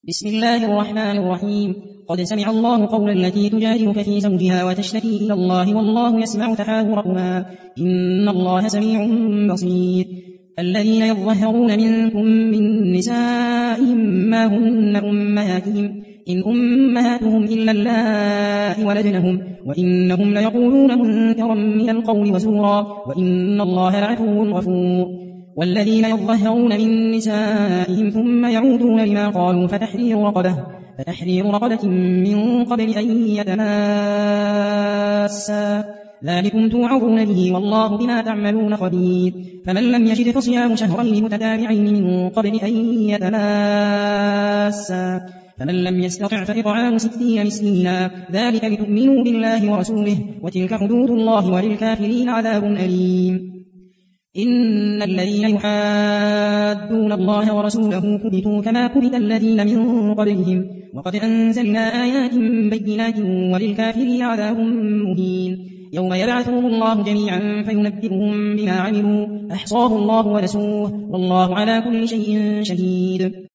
بسم الله الرحمن الرحيم. قد سمع الله قول التي تجادلك في زوجها وتشتكي إلى الله والله يسمع تحاوركما إن الله سميع بصير. الذين يظهرون منكم من نسائهم ما هن أمهاتهم إن أمهاتهم إلا اللائي ولدنهم وإنهم ليقولون منكرا من القول وزورا وإن الله لعفو غفور. والذين يظهرون من نسائهم ثم يعودون لما قالوا فتحرير رقبة من قبل أن يتماسا ذلكم توعظون به والله بما تعملون خبير. فمن لم يجد فصيام شهرين متتابعين من قبل أن يتماسا فمن لم يستطع فإطعام 60 مسكينا ذلك لتؤمنوا بالله ورسوله وتلك حدود الله وللكافرين عذاب أليم. إن الذين يحادون الله ورسوله كبتوا كما كبت الذين من قبلهم وقد أنزلنا آيات بينات وللكافرين عذاب مهين. يوم يبعثهم الله جميعا فينبئهم بما عملوا أحصاه الله ونسوه والله على كل شيء شهيد.